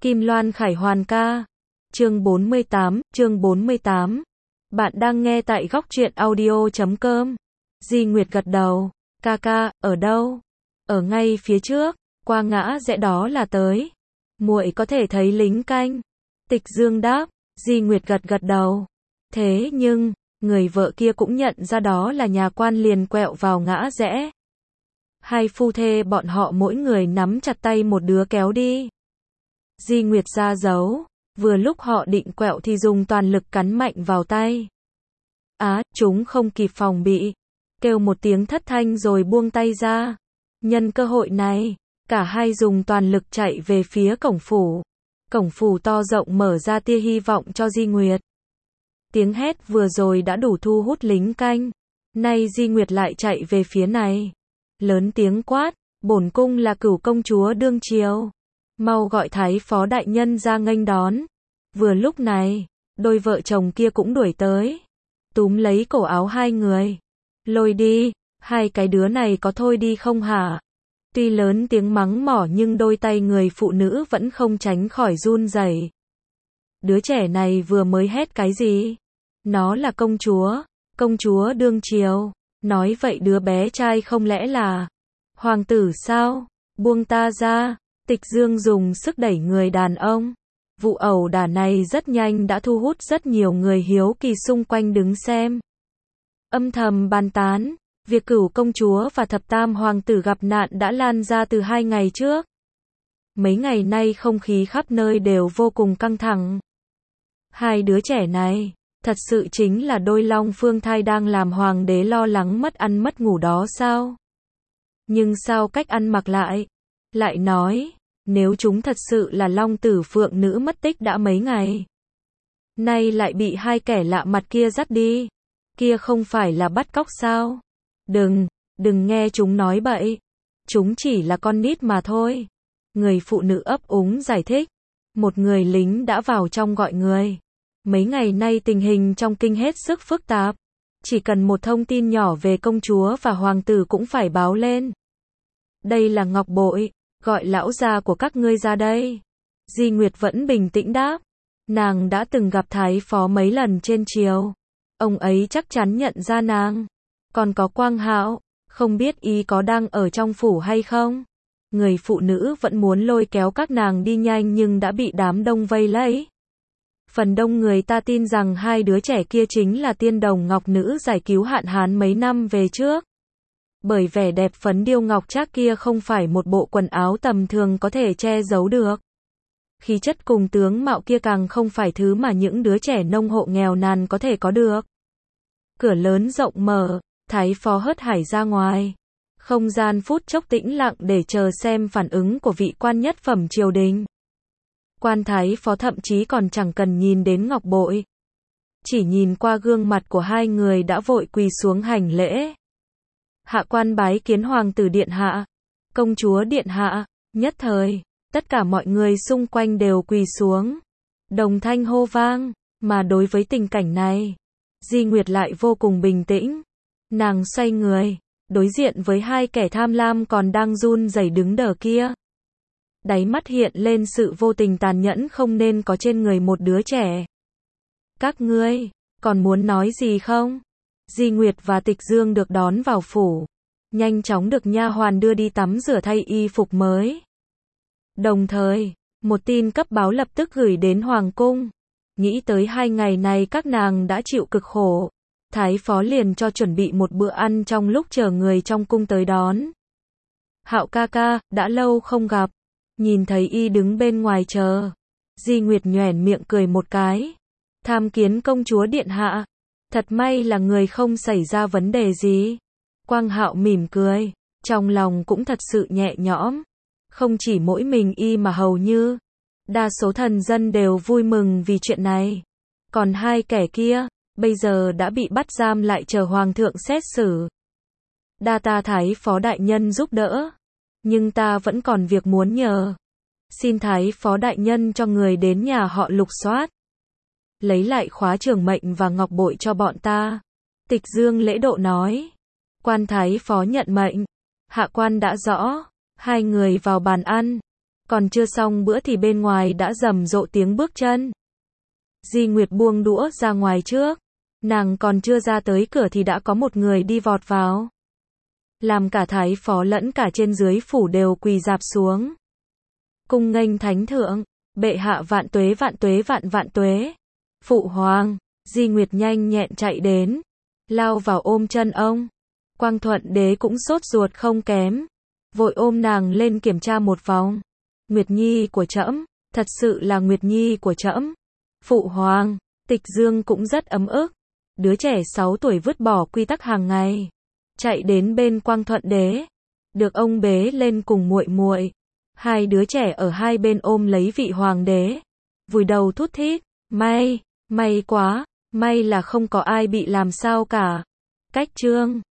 Kim Loan Khải Hoàn ca. Chương 48. Bạn đang nghe tại góc truyện audio.com. Di Nguyệt gật đầu. Ca, ở đâu? Ở ngay phía trước, qua ngã rẽ đó là tới. Muội có thể thấy lính canh. Tịch Dương đáp. Di Nguyệt gật đầu. Thế nhưng, người vợ kia cũng nhận ra đó là nhà quan liền quẹo vào ngã rẽ. Hai phu thê bọn họ mỗi người nắm chặt tay một đứa kéo đi. Di Nguyệt ra dấu, vừa lúc họ định quẹo thì dùng toàn lực cắn mạnh vào tay. Chúng không kịp phòng bị, kêu một tiếng thất thanh rồi buông tay ra. Nhân cơ hội này, cả hai dùng toàn lực chạy về phía cổng phủ. Cổng phủ to rộng mở ra tia hy vọng cho Di Nguyệt. Tiếng hét vừa rồi đã đủ thu hút lính canh. Nay Di Nguyệt lại chạy về phía này. Lớn tiếng quát, bổn cung là Cửu công chúa đương triều. Mau gọi thái phó đại nhân ra nghênh đón. Vừa lúc này, đôi vợ chồng kia cũng đuổi tới. Túm lấy cổ áo hai người. Lôi đi, hai cái đứa này có thôi đi không hả? Tuy lớn tiếng mắng mỏ nhưng đôi tay người phụ nữ vẫn không tránh khỏi run rẩy. Đứa trẻ này vừa mới hét cái gì? Nó là công chúa đương triều. Nói vậy đứa bé trai không lẽ là hoàng tử sao? Buông ta ra. Tịch Dương dùng sức đẩy người đàn ông. Vụ ẩu đả này rất nhanh đã thu hút rất nhiều người hiếu kỳ xung quanh đứng xem. Âm thầm bàn tán, việc Cửu công chúa và thập tam hoàng tử gặp nạn đã lan ra từ 2 ngày trước. Mấy ngày nay không khí khắp nơi đều vô cùng căng thẳng. Hai đứa trẻ này, thật sự chính là đôi long phượng thai đang làm hoàng đế lo lắng mất ăn mất ngủ đó sao? Nhưng sao cách ăn mặc lại nói, nếu chúng thật sự là long tử phượng nữ mất tích đã mấy ngày, nay lại bị hai kẻ lạ mặt kia dắt đi, kia không phải là bắt cóc sao? Đừng nghe chúng nói bậy, chúng chỉ là con nít mà thôi. Người phụ nữ ấp úng giải thích. Một người lính đã vào trong gọi người. Mấy ngày nay tình hình trong kinh hết sức phức tạp, chỉ cần một thông tin nhỏ về công chúa và hoàng tử cũng phải báo lên. Đây là Ngọc Bội, gọi lão già của các ngươi ra đây. Di Nguyệt vẫn bình tĩnh đáp. Nàng đã từng gặp thái phó mấy lần trên triều. Ông ấy chắc chắn nhận ra nàng. Còn có Quang Hạo, không biết y có đang ở trong phủ hay không? Người phụ nữ vẫn muốn lôi kéo các nàng đi nhanh nhưng đã bị đám đông vây lấy. Phần đông người ta tin rằng hai đứa trẻ kia chính là tiên đồng ngọc nữ giải cứu hạn hán mấy năm về trước. Bởi vẻ đẹp phấn điêu ngọc trác kia không phải một bộ quần áo tầm thường có thể che giấu được. Khí chất cùng tướng mạo kia càng không phải thứ mà những đứa trẻ nông hộ nghèo nàn có thể có được. Cửa lớn rộng mở, thái phó hớt hải ra ngoài. Không gian phút chốc tĩnh lặng để chờ xem phản ứng của vị quan nhất phẩm triều đình. Quan thái phó thậm chí còn chẳng cần nhìn đến Ngọc Bội. Chỉ nhìn qua gương mặt của hai người đã vội quỳ xuống hành lễ. Hạ quan bái kiến hoàng tử điện hạ, công chúa điện hạ. Nhất thời, tất cả mọi người xung quanh đều quỳ xuống. Đồng thanh hô vang, mà đối với tình cảnh này, Di Nguyệt lại vô cùng bình tĩnh. Nàng xoay người, đối diện với hai kẻ tham lam còn đang run rẩy đứng đờ kia. Đáy mắt hiện lên sự vô tình tàn nhẫn không nên có trên người một đứa trẻ. Các ngươi, còn muốn nói gì không? Di Nguyệt và Tịch Dương được đón vào phủ. Nhanh chóng được nha hoàn đưa đi tắm rửa thay y phục mới. Đồng thời, một tin cấp báo lập tức gửi đến Hoàng cung. Nghĩ tới 2 ngày này các nàng đã chịu cực khổ. Thái phó liền cho chuẩn bị một bữa ăn trong lúc chờ người trong cung tới đón. Hạo ca, đã lâu không gặp. Nhìn thấy y đứng bên ngoài chờ. Di Nguyệt nhoẻn miệng cười một cái. Tham kiến công chúa điện hạ. Thật may là người không xảy ra vấn đề gì. Quang Hạo mỉm cười. Trong lòng cũng thật sự nhẹ nhõm. Không chỉ mỗi mình y mà hầu như đa số thần dân đều vui mừng vì chuyện này. Còn hai kẻ kia, bây giờ đã bị bắt giam lại chờ hoàng thượng xét xử. Đa ta thái phó đại nhân giúp đỡ. Nhưng ta vẫn còn việc muốn nhờ. Xin thái phó đại nhân cho người đến nhà họ lục soát. Lấy lại khóa trưởng mệnh và ngọc bội cho bọn ta. Tịch Dương lễ độ nói. Quan thái phó nhận mệnh. Hạ quan đã rõ. Hai người vào bàn ăn. Còn chưa xong bữa thì bên ngoài đã rầm rộ tiếng bước chân. Di Nguyệt buông đũa ra ngoài trước. Nàng còn chưa ra tới cửa thì đã có một người đi vọt vào. Làm cả thái phó lẫn cả trên dưới phủ đều quỳ rạp xuống. Cung nghênh thánh thượng, bệ hạ vạn tuế vạn tuế vạn vạn tuế. Phụ hoàng, Di Nguyệt nhanh nhẹn chạy đến, lao vào ôm chân ông. Quang Thuận đế cũng sốt ruột không kém, vội ôm nàng lên kiểm tra một vòng. Nguyệt Nhi của trẫm, thật sự là Nguyệt Nhi của trẫm. Phụ hoàng, Tịch Dương cũng rất ấm ức. Đứa trẻ 6 tuổi vứt bỏ quy tắc hàng ngày, chạy đến bên Quang Thuận đế, được ông bế lên cùng muội muội. Hai đứa trẻ ở hai bên ôm lấy vị hoàng đế, vùi đầu thút thít, may quá, may là không có ai bị làm sao cả. Cách chương